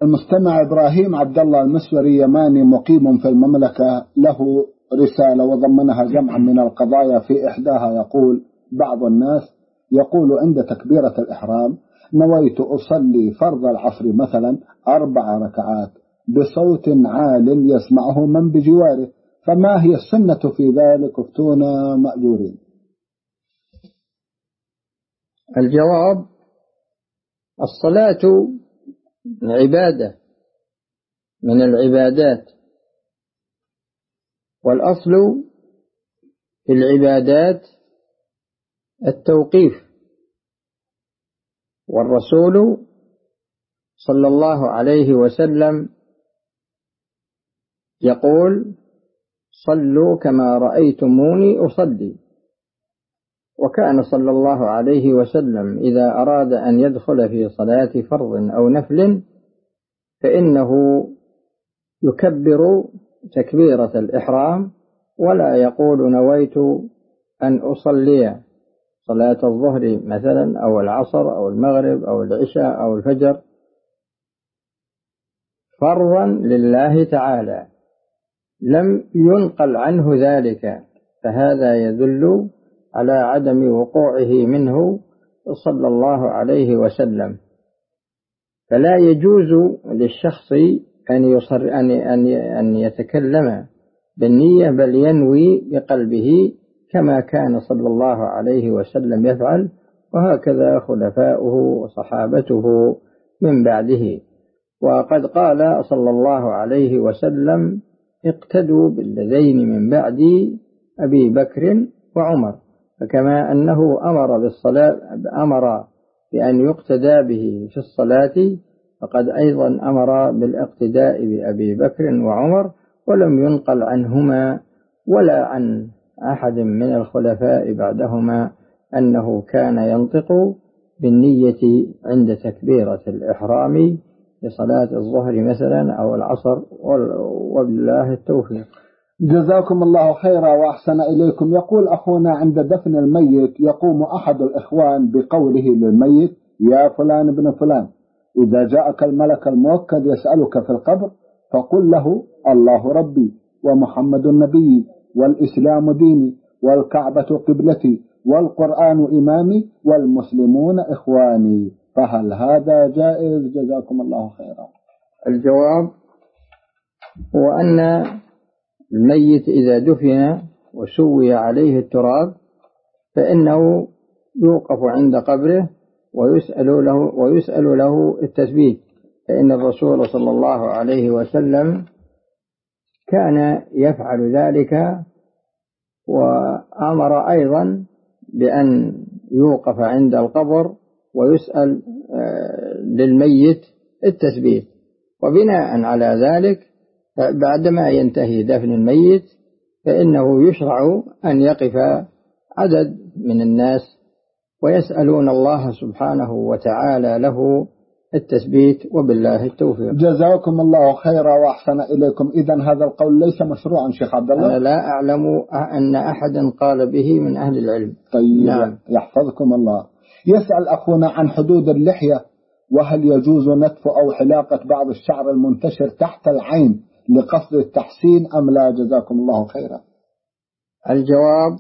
المستمع إبراهيم عبد الله المسوري يماني مقيم في المملكة له رسالة وضمنها جمعا من القضايا. في إحداها يقول: بعض الناس يقول عند تكبيرة الإحرام: نويت أصلي فرض العصر مثلا 4 ركعات بصوت عال يسمعه من بجواره، فما هي السنة في ذلك؟ افتونا مأجورين. الجواب: الصلاة عبادة من العبادات، والأصل في العبادات التوقيف، والرسول صلى الله عليه وسلم يقول: صلوا كما رأيتموني أصلي. وكان صلى الله عليه وسلم إذا أراد أن يدخل في صلاة فرض أو نفل فإنه يكبر تكبيرة الإحرام ولا يقول: نويت أن أصلي صلاة الظهر مثلا أو العصر أو المغرب أو العشاء أو الفجر فرضا لله تعالى، لم ينقل عنه ذلك، فهذا يدل على عدم وقوعه منه صلى الله عليه وسلم. فلا يجوز للشخص أن يتكلم بالنية، بل ينوي بقلبه كما كان صلى الله عليه وسلم يفعل، وهكذا خلفاؤه وصحابته من بعده. وقد قال صلى الله عليه وسلم: اقتدوا بالذين من بعد أبي بكر وعمر. فكما أنه أمر بأن يقتدى به في الصلاة، فقد أيضا أمر بالاقتداء بأبي بكر وعمر، ولم ينقل عنهما ولا عن أحد من الخلفاء بعدهما أنه كان ينطق بالنية عند تكبيرة الإحرام لصلاة الظهر مثلا أو العصر، وبالله التوفيق. جزاكم الله خيرا وأحسن إليكم. يقول أخونا: عند دفن الميت يقوم أحد الإخوان بقوله للميت: يا فلان ابن فلان، إذا جاءك الملك الموكل يسألك في القبر فقل له: الله ربي، ومحمد نبي، والإسلام ديني، والكعبة قبلتي، والقرآن إمامي، والمسلمون إخواني. فهل هذا جائز؟ جزاكم الله خيرا. الجواب هو أن الميت إذا دفن وسوي عليه التراب فإنه يوقف عند قبره ويسأل له التثبيت، فإن الرسول صلى الله عليه وسلم كان يفعل ذلك، وأمر أيضا بأن يوقف عند القبر ويسأل للميت التثبيت. وبناء على ذلك بعدما ينتهي دفن الميت فإنه يشرع أن يقف عدد من الناس ويسألون الله سبحانه وتعالى له التثبيت، وبالله التوفيق. جزاكم الله خيرا وأحسن إليكم. إذن هذا القول ليس مشروعا شيخ عبد الله؟ أنا لا أعلم أن أحدا قال به من أهل العلم. طيب. نعم. يحفظكم الله. يسأل أخونا عن حدود اللحية، وهل يجوز نتف أو حلاقة بعض الشعر المنتشر تحت العين لقصد التحسين أم لا؟ جزاكم الله خيرا. الجواب: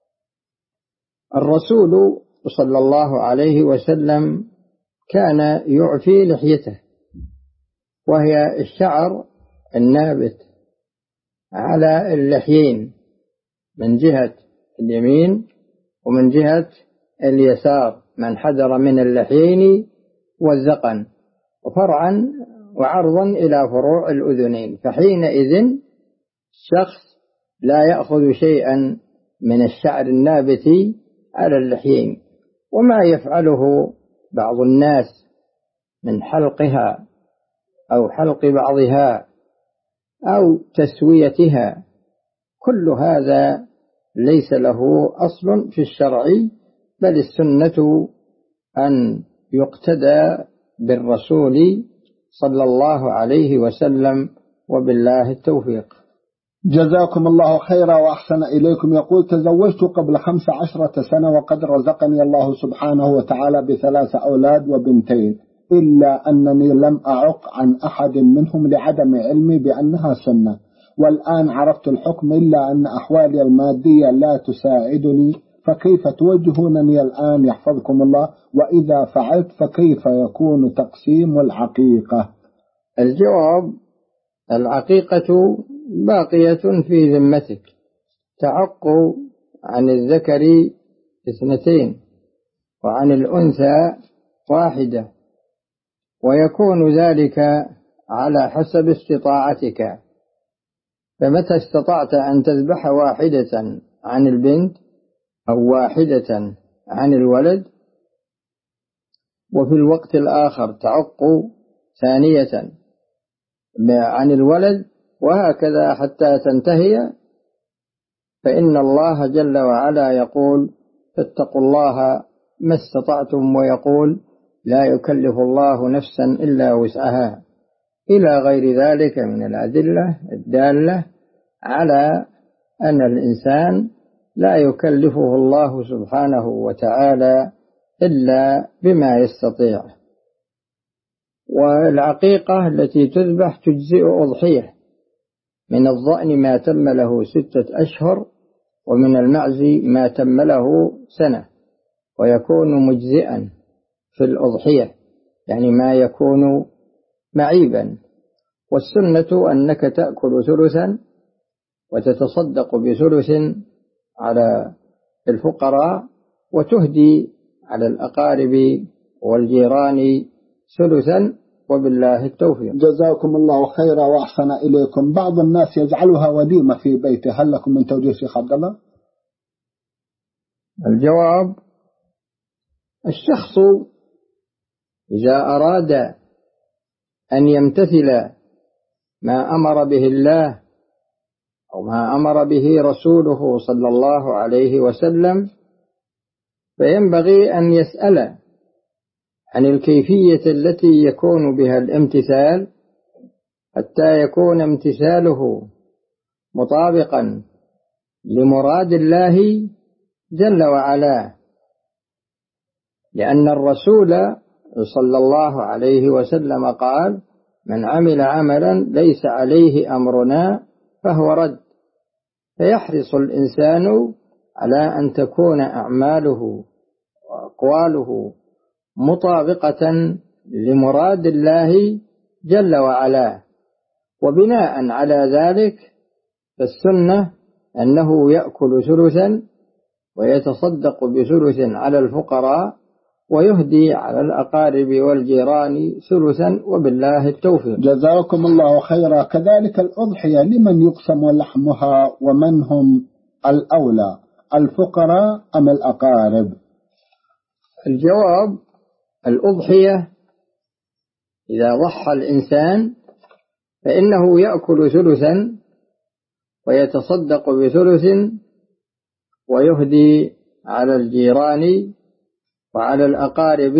الرسول صلى الله عليه وسلم كان يعفي لحيته، وهي الشعر النابت على اللحيين من جهة اليمين ومن جهة اليسار، من حدر من اللحيين والذقن، وفرعا وعرضا إلى فروع الأذنين. فحينئذ الشخص لا يأخذ شيئا من الشعر النابت على اللحيين. وما يفعله بعض الناس من حلقها أو حلق بعضها أو تسويتها، كل هذا ليس له أصل في الشرع، بل السنة أن يقتدى بالرسول صلى الله عليه وسلم، وبالله التوفيق. جزاكم الله خيرا وأحسن إليكم. يقول: تزوجت قبل 15 سنة وقد رزقني الله سبحانه وتعالى ب3 أولاد وبنتين، إلا أنني لم أعق عن أحد منهم لعدم علمي بأنها سنة، والآن عرفت الحكم إلا أن أحوالي المادية لا تساعدني، فكيف توجهونني الآن يحفظكم الله؟ وإذا فعلت فكيف يكون تقسيم العقيقة؟ الجواب: العقيقة باقية في ذمتك، تعق عن الذكر 2 وعن الأنثى 1، ويكون ذلك على حسب استطاعتك، فمتى استطعت أن تذبح 1 عن البنت أو 1 عن الولد، وفي الوقت الآخر تعق 2 عن الولد، وهكذا حتى تنتهي، فإن الله جل وعلا يقول: فاتقوا الله ما استطعتم، ويقول: لا يكلف الله نفسا إلا وسعها، إلى غير ذلك من الأدلة الدالة على أن الإنسان لا يكلفه الله سبحانه وتعالى إلا بما يستطيع. والعقيقة التي تذبح تجزئ أضحية، من الضأن ما تم له 6 أشهر، ومن المعز ما تم له 1، ويكون مجزئا في الأضحية، يعني ما يكون معيبا. والسنة أنك تأكل 3 وتتصدق ب3 على الفقراء، وتهدي على الأقارب والجيران 3، وبالله التوفيق. جزاكم الله خيرا وأحسن إليكم. بعض الناس يجعلها وديمة في بيته، هل لكم من توجيه شيخ عبد الله؟ الجواب: الشخص إذا أراد أن يمتثل ما أمر به الله أو ما أمر به رسوله صلى الله عليه وسلم، فينبغي أن يسأل عن الكيفية التي يكون بها الامتثال، حتى يكون امتثاله مطابقا لمراد الله جل وعلا، لأن الرسول صلى الله عليه وسلم قال: من عمل عملا ليس عليه أمرنا فهو رد. فيحرص الإنسان على أن تكون أعماله وأقواله مطابقة لمراد الله جل وعلا، وبناء على ذلك فالسنة أنه يأكل 3 ويتصدق ب3 على الفقراء، ويهدي على الأقارب والجيران 3، وبالله التوفيق. جزاكم الله خيرا. كذلك الأضحية لمن يقسم لحمها، ومن هم الأولى، الفقراء أم الأقارب؟ الجواب: الأضحية إذا ضحى الإنسان فإنه يأكل 3 ويتصدق ب3 ويهدي على الجيران وعلى الأقارب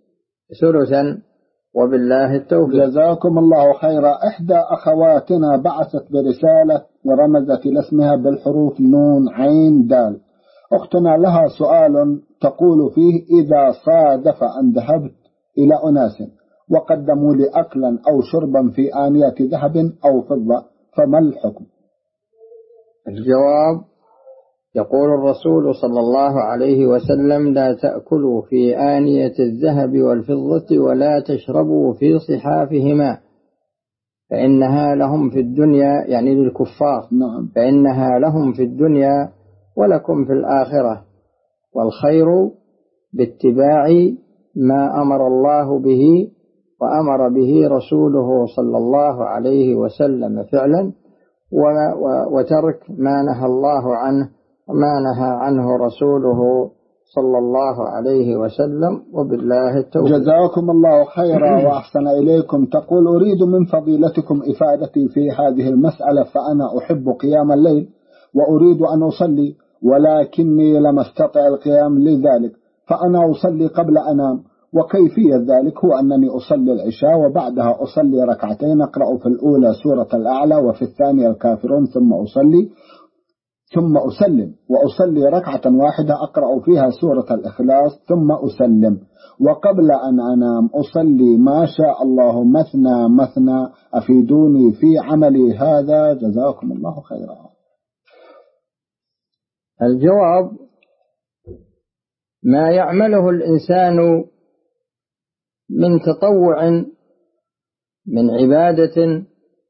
3، وبالله التوفيق. جزاكم الله خيرا. إحدى أخواتنا بعثت برسالة ورمزت إلى اسمها بالحروف نون عين دال. أختنا لها سؤال تقول فيه: إذا صادف أن ذهبت إلى أناس وقدموا لي أكلا أو شربا في آنية ذهب أو فضة، فما الحكم؟ الجواب: يقول الرسول صلى الله عليه وسلم: لا تأكلوا في آنية الذهب والفضة ولا تشربوا في صحافهما، فإنها لهم في الدنيا، يعني للكفار، نعم. فإنها لهم في الدنيا ولكم في الآخرة، والخير باتباع ما أمر الله به وأمر به رسوله صلى الله عليه وسلم فعلا، وترك ما نهى الله عنه وما نهى عنه رسوله صلى الله عليه وسلم، وبالله التوفيق. جزاكم الله خيرا وأحسن إليكم. تقول: أريد من فضيلتكم إفادتي في هذه المسألة، فأنا أحب قيام الليل وأريد أن أصلي، ولكني لم أستطع القيام لذلك، فأنا أصلي قبل أنام، وكيفية ذلك هو أنني أصلي العشاء وبعدها أصلي 2 أقرأ في الأولى سورة الأعلى وفي الثانية الكافرون، ثم أصلي ثم أسلم، وأصلي ركعة واحدة أقرأ فيها سورة الإخلاص ثم أسلم، وقبل أن أنام أصلي ما شاء الله مثنى مثنى. أفيدوني في عملي هذا جزاكم الله خيرا. الجواب: ما يعمله الإنسان من تطوع من عبادة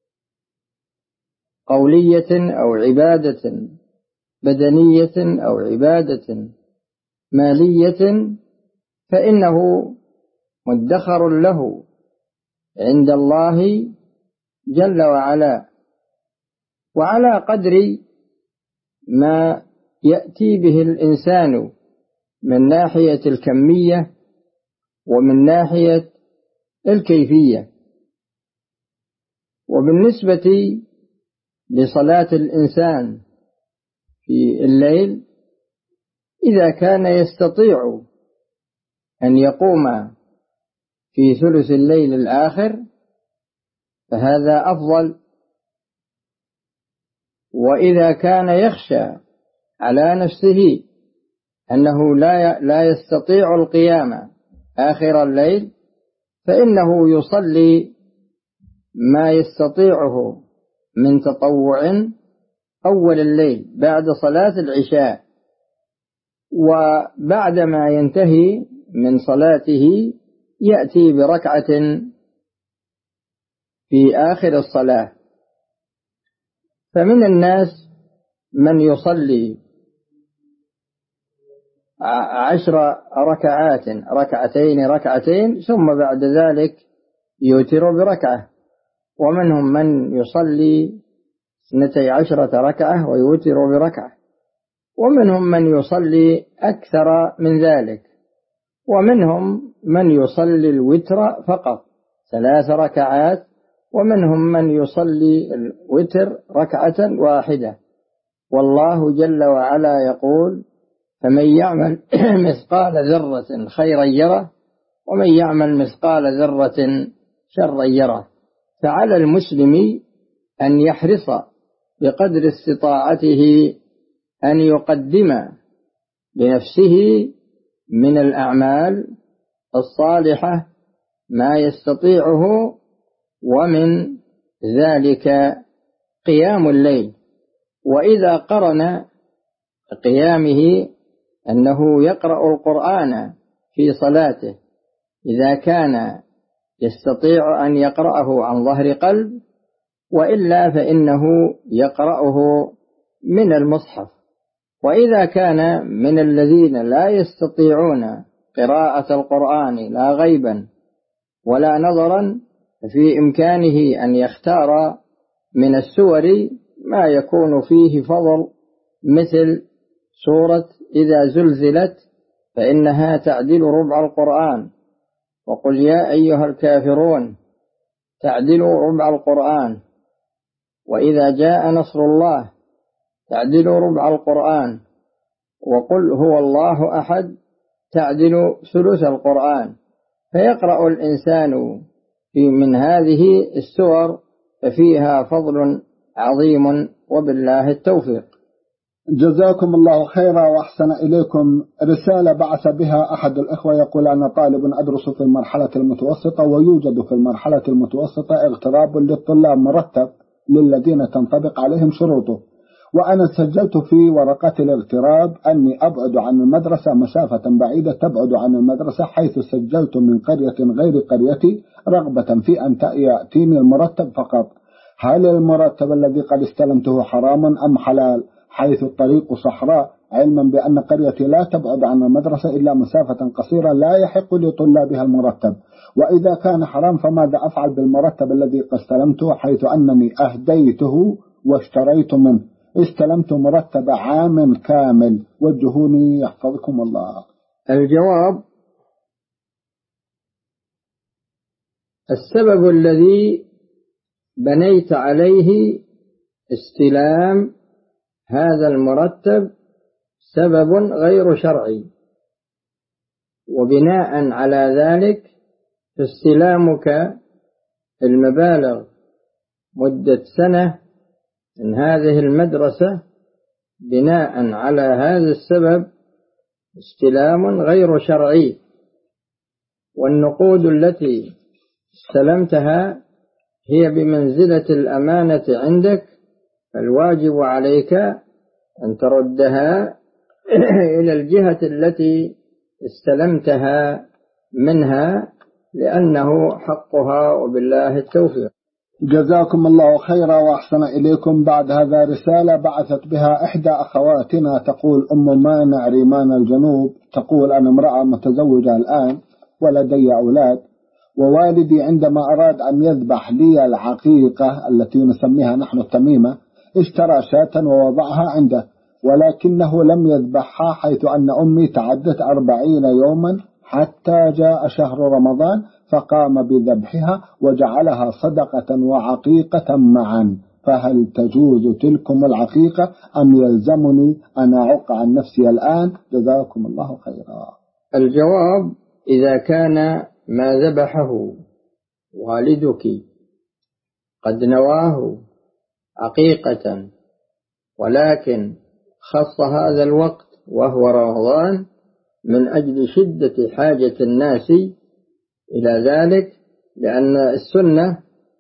قولية أو عبادة بدنية أو عبادة مالية فإنه مدخر له عند الله جل وعلا، وعلى قدر ما يأتي به الإنسان من ناحية الكمية ومن ناحية الكيفية. وبالنسبة لصلاة الإنسان في الليل، إذا كان يستطيع أن يقوم في ثلث الليل الآخر فهذا أفضل، وإذا كان يخشى على نفسه أنه لا يستطيع القيام آخر الليل فإنه يصلي ما يستطيعه من تطوع أول الليل بعد صلاة العشاء، وبعدما ينتهي من صلاته يأتي بركعة في آخر الصلاة. فمن الناس من يصلي 10 ركعات، ركعتين ثم بعد ذلك يوتر بركعة، ومنهم من يصلي 12 ركعة ويوتر بركعة، ومنهم من يصلي أكثر من ذلك، ومنهم من يصلي الوتر فقط 3 ركعات، ومنهم من يصلي الوتر ركعة واحدة. والله جل وعلا يقول: فمن يعمل مثقال ذرة خيرا يره ومن يعمل مثقال ذرة شرا يره. فعلى المسلم أن يحرص بقدر استطاعته أن يقدم لنفسه من الأعمال الصالحة ما يستطيعه، ومن ذلك قيام الليل. وإذا قرن قيامه أنه يقرأ القرآن في صلاته، إذا كان يستطيع أن يقرأه عن ظهر قلب، وإلا فإنه يقرأه من المصحف. وإذا كان من الذين لا يستطيعون قراءة القرآن لا غيبا ولا نظرا، ففي إمكانه أن يختار من السور ما يكون فيه فضل، مثل سورة إذا زلزلت فإنها تعدل ربع القرآن، وقل يا أيها الكافرون تعدل ربع القرآن، وإذا جاء نصر الله تعدل ربع القرآن، وقل هو الله أحد تعدل ثلث القرآن. فيقرأ الإنسان من هذه السور ففيها فضل عظيم، وبالله التوفيق. جزاكم الله خيرا وأحسن إليكم. رسالة بعث بها أحد الإخوة يقول: أنا طالب أدرس في المرحلة المتوسطة، ويوجد في المرحلة المتوسطة اغتراب للطلاب مرتب للذين تنطبق عليهم شروطه، وأنا سجلت في ورقة الاغتراب أني أبعد عن المدرسة مسافة بعيدة تبعد عن المدرسة، حيث سجلت من قرية غير قريتي رغبة في أن يأتيني المرتب فقط. هل المرتب الذي قد استلمته حرام أم حلال، حيث الطريق صحراء، علما بأن قريتي لا تبعد عن المدرسة إلا مسافة قصيرة لا يحق لطلابها المرتب؟ وإذا كان حرام فماذا أفعل بالمرتب الذي قد استلمته، حيث أنني أهديته واشتريت منه؟ استلمت مرتب عام كامل، وجهوني يحفظكم الله. الجواب: السبب الذي بنيت عليه استلام هذا المرتب سبب غير شرعي، وبناء على ذلك فاستلامك المبالغ مدة سنة من هذه المدرسة بناء على هذا السبب استلام غير شرعي، والنقود التي استلمتها هي بمنزلة الأمانة عندك، فالواجب عليك أن تردها إلى الجهة التي استلمتها منها، لأنه حقها، وبالله التوفيق. جزاكم الله خيرا وأحسن إليكم. بعد هذا رسالة بعثت بها إحدى أخواتنا، تقول أم مانع ريمان الجنوب، تقول أنا امرأة متزوجة الآن ولدي أولاد، ووالدي عندما أراد أن يذبح لي العقيقة التي نسميها نحن التميمة اشترى شاة ووضعها عنده، ولكنه لم يذبحها، حيث أن أمي تعدت 40 يوما حتى جاء شهر رمضان فقام بذبحها وجعلها صدقة وعقيقة معا، فهل تجوز تلكم العقيقة أم يلزمني أن أعق عن نفسي الآن؟ جزاكم الله خيرا. الجواب: إذا كان ما ذبحه والدك قد نواه عقيقة، ولكن خص هذا الوقت وهو رمضان من أجل شدة حاجة الناس إلى ذلك، لأن السنة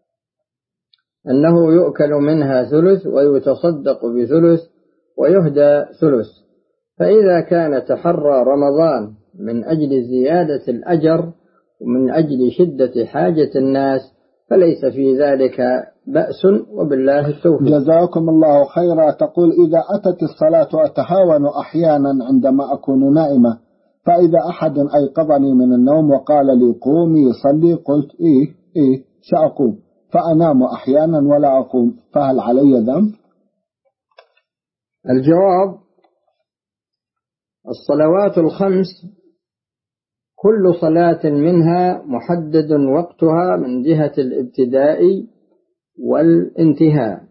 أنه يؤكل منها ثلث ويتصدق بثلث ويهدى ثلث، فإذا كان تحرى رمضان من أجل زيادة الأجر ومن أجل شدة حاجة الناس فليس في ذلك بأس، وبالله التوفيق. جزاكم الله خيرا. تقول إذا أتت الصلاة أتهاون أحيانا عندما أكون نائمة، فإذا أحد أيقظني من النوم وقال لي قومي صلي، قلت إيه سأقوم، فأنام أحيانا ولا أقوم، فهل علي ذنب؟ الجواب: الصلوات الخمس كل صلاة منها محدد وقتها من جهة الابتداء والانتهاء،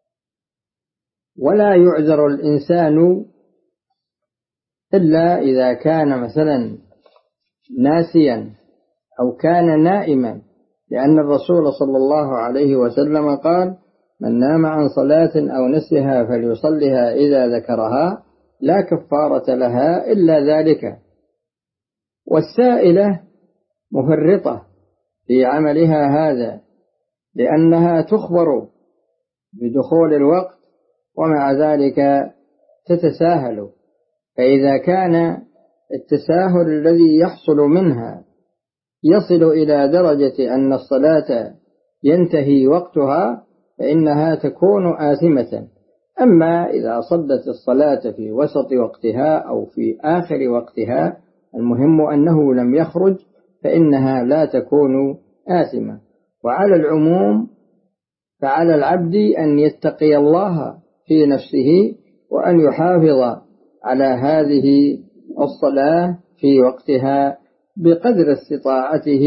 ولا يعذر الإنسان إلا إذا كان مثلا ناسيا أو كان نائما، لأن الرسول صلى الله عليه وسلم قال: من نام عن صلاة أو نسيها فليصلها إذا ذكرها لا كفارة لها إلا ذلك. والسائلة مفرطة في عملها هذا، لأنها تخبر بدخول الوقت ومع ذلك تتساهل، فإذا كان التساهل الذي يحصل منها يصل إلى درجة أن الصلاة ينتهي وقتها فإنها تكون آثمة. أما إذا صدت الصلاة في وسط وقتها أو في آخر وقتها، المهم أنه لم يخرج، فإنها لا تكون آثمة. وعلى العموم فعلى العبد أن يتقي الله في نفسه وأن يحافظ على هذه الصلاة في وقتها بقدر استطاعته،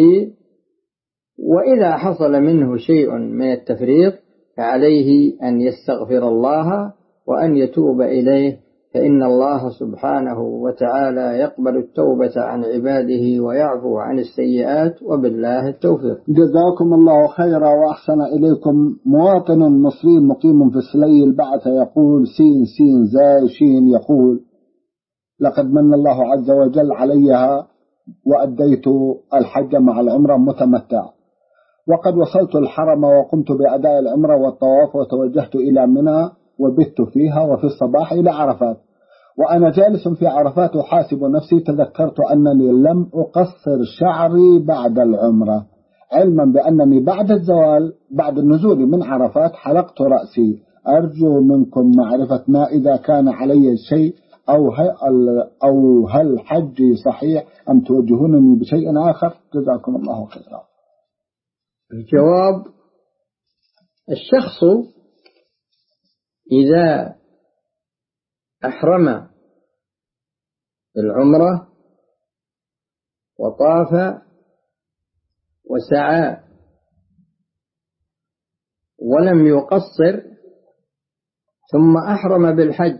وإذا حصل منه شيء من التفريط فعليه أن يستغفر الله وأن يتوب إليه، فإن الله سبحانه وتعالى يقبل التوبة عن عباده ويعفو عن السيئات، وبالله التوفيق. جزاكم الله خيرا وأحسن إليكم. مواطن مصري مقيم في السليل بعث يقول سين زاي شين، يقول: لقد من الله عز وجل عليها وأديت الحج مع العمرة متمتع، وقد وصلت الحرم وقمت بأداء العمرة والطواف وتوجهت إلى منى وبت فيها، وفي الصباح إلى عرفات، وأنا جالس في عرفات أحاسب نفسي تذكرت أنني لم أقصر شعري بعد العمرة، علما بأنني بعد الزوال بعد النزول من عرفات حلقت رأسي. أرجو منكم معرفة ما إذا كان علي شيء أو هل حجي صحيح أم توجهونني بشيء آخر؟ جزاكم الله خيرا. الجواب: الشخص إذا أحرم العمرة وطاف وسعى ولم يقصر ثم أحرم بالحج،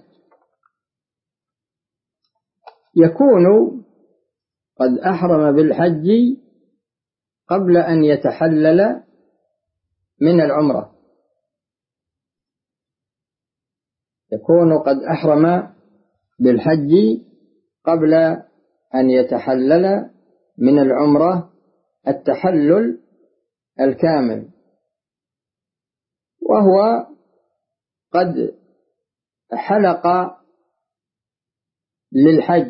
يكون قد أحرم بالحج قبل أن يتحلل من العمرة، يكون قد أحرم بالحج قبل أن يتحلل من العمرة التحلل الكامل، وهو قد حلق للحج،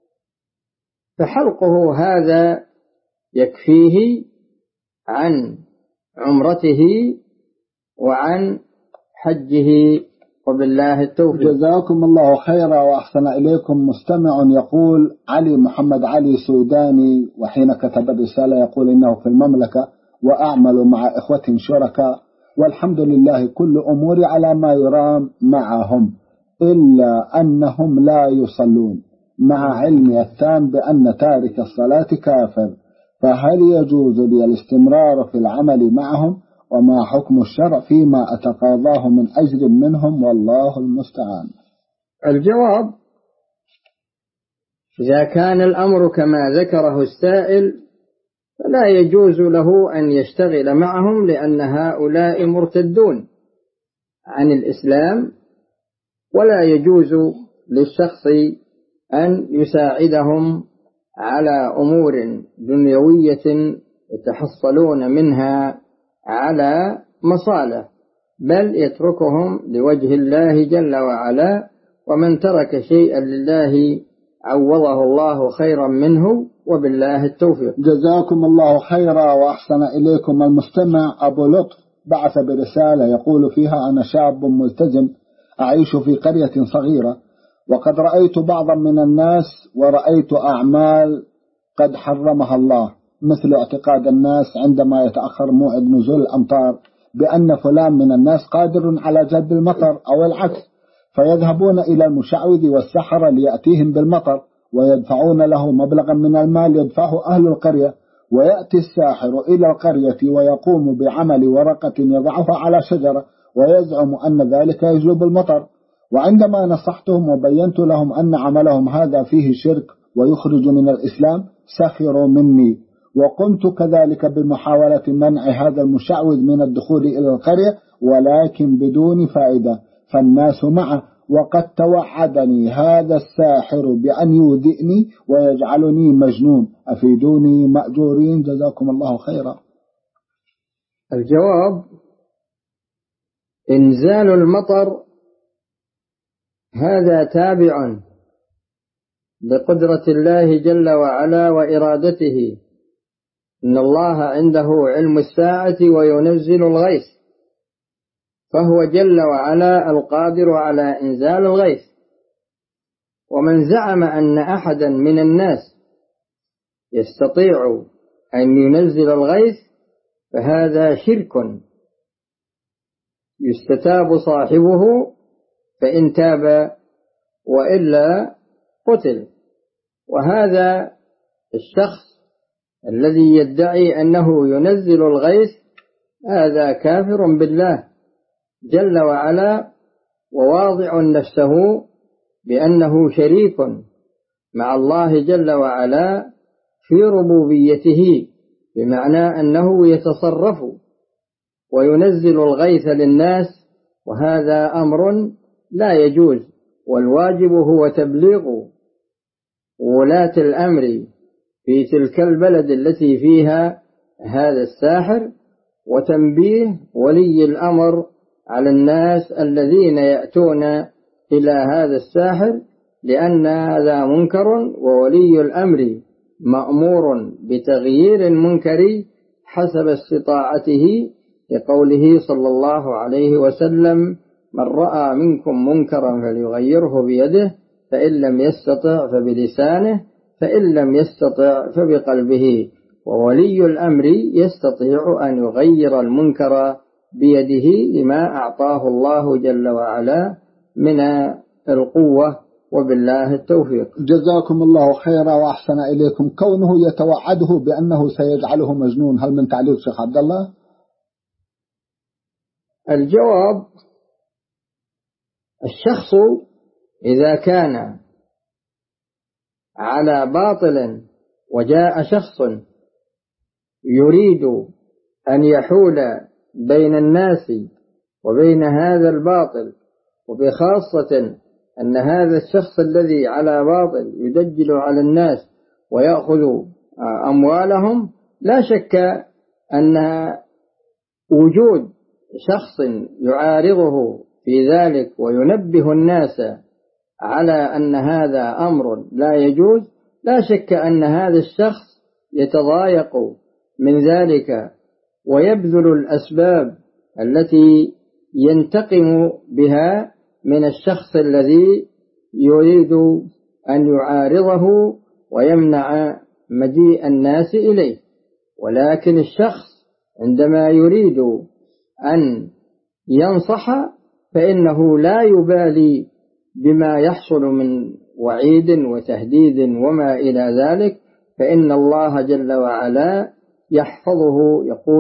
فحلقه هذا يكفيه عن عمرته وعن حجه، وبالله التوفيق. جزاكم الله خيرا وأحسن إليكم. مستمع يقول علي محمد علي سوداني، وحين كتب الرسالة يقول إنه في المملكة وأعمل مع إخوة شركاء، والحمد لله كل أموري على ما يرام معهم، إلا أنهم لا يصلون، مع علمي التام بأن تارك الصلاة كافر، فهل يجوز لي الاستمرار في العمل معهم؟ وما حكم الشرع فيما أتقاضاه من أجر منهم؟ والله المستعان. الجواب: إذا كان الأمر كما ذكره السائل فلا يجوز له أن يشتغل معهم، لأن هؤلاء مرتدون عن الإسلام، ولا يجوز للشخص أن يساعدهم على أمور دنيوية يتحصلون منها على مصالح، بل يتركهم لوجه الله جل وعلا، ومن ترك شيئا لله عوضه الله خيرا منه، وبالله التوفيق. جزاكم الله خيرا وأحسن إليكم. المستمع أبو لطف بعث برسالة يقول فيها: أنا شاب ملتزم أعيش في قرية صغيرة، وقد رأيت بعضا من الناس ورأيت أعمال قد حرمها الله، مثل اعتقاد الناس عندما يتأخر موعد نزول الأمطار بأن فلان من الناس قادر على جلب المطر أو العكس، فيذهبون إلى المشعوذ والسحرة ليأتيهم بالمطر ويدفعون له مبلغا من المال يدفعه أهل القرية، ويأتي الساحر إلى القرية ويقوم بعمل ورقة يضعها على شجرة ويزعم أن ذلك يجلب المطر. وعندما نصحتهم وبينت لهم أن عملهم هذا فيه شرك ويخرج من الإسلام سخروا مني، وقمت كذلك بمحاولة منع هذا المشعوذ من الدخول إلى القرية، ولكن بدون فائدة، فالناس معه، وقد توعدني هذا الساحر بأن يودئني ويجعلني مجنون، أفيدوني مأجورين جزاكم الله خيرا. الجواب: إنزال المطر هذا تابع بقدرة الله جل وعلا وإرادته، إن الله عنده علم الساعة وينزل الغيث، فهو جل وعلا القادر على إنزال الغيث. ومن زعم أن أحدا من الناس يستطيع أن ينزل الغيث فهذا شرك يستتاب صاحبه فإن تاب، وإلا قتل. وهذا الشخص الذي يدعي أنه ينزل الغيث هذا كافر بالله جل وعلا، وواضع نفسه بأنه شريك مع الله جل وعلا في ربوبيته، بمعنى أنه يتصرف وينزل الغيث للناس، وهذا أمر لا يجوز. والواجب هو تبليغ ولاة الأمر في تلك البلد التي فيها هذا الساحر، وتنبيه ولي الأمر على الناس الذين يأتون إلى هذا الساحر، لأن هذا منكر، وولي الأمر مأمور بتغيير المنكر حسب استطاعته، لقوله صلى الله عليه وسلم: من رأى منكم منكرا فليغيره بيده، فإن لم يستطع فبلسانه، فإن لم يستطع فبقلبه. وولي الأمر يستطيع أن يغير المنكر بيده لما أعطاه الله جل وعلا من القوة، وبالله التوفيق. جزاكم الله خيرا وأحسن إليكم. كونه يتوعده بأنه سيجعله مجنون، هل من تعليق شيخ عبد الله؟ الجواب: الشخص إذا كان على باطل وجاء شخص يريد أن يحول بين الناس وبين هذا الباطل وبخاصة أن هذا الشخص الذي على باطل يدجل على الناس ويأخذ أموالهم، لا شك أن وجود شخص يعارضه في ذلك وينبه الناس على أن هذا أمر لا يجوز، لا شك أن هذا الشخص يتضايق من ذلك ويبذل الأسباب التي ينتقم بها من الشخص الذي يريد أن يعارضه ويمنع مجيء الناس إليه. ولكن الشخص عندما يريد أن ينصح فإنه لا يبالي بما يحصل من وعيد وتهديد وما إلى ذلك، فإن الله جل وعلا يحفظه.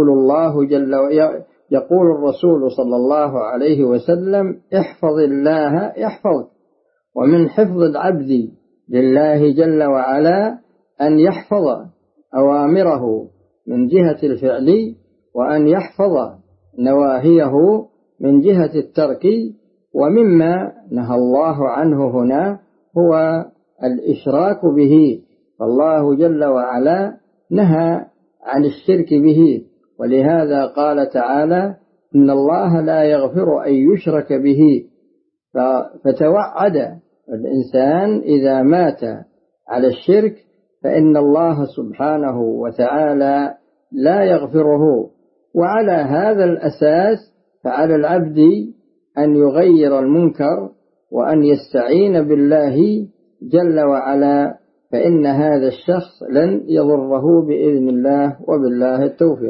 يقول الرسول صلى الله عليه وسلم: احفظ الله يحفظك. ومن حفظ العبد لله جل وعلا أن يحفظ أوامره من جهة الفعل، وأن يحفظ نواهيه من جهة الترك. ومما نهى الله عنه هنا هو الإشراك به، فالله جل وعلا نهى عن الشرك به، ولهذا قال تعالى: إن الله لا يغفر أن يشرك به. فتوعد الإنسان إذا مات على الشرك فإن الله سبحانه وتعالى لا يغفره. وعلى هذا الأساس فعلى العبد أن يغير المنكر وأن يستعين بالله جل وعلا، فإن هذا الشخص لن يضره بإذن الله، وبالله التوفيق.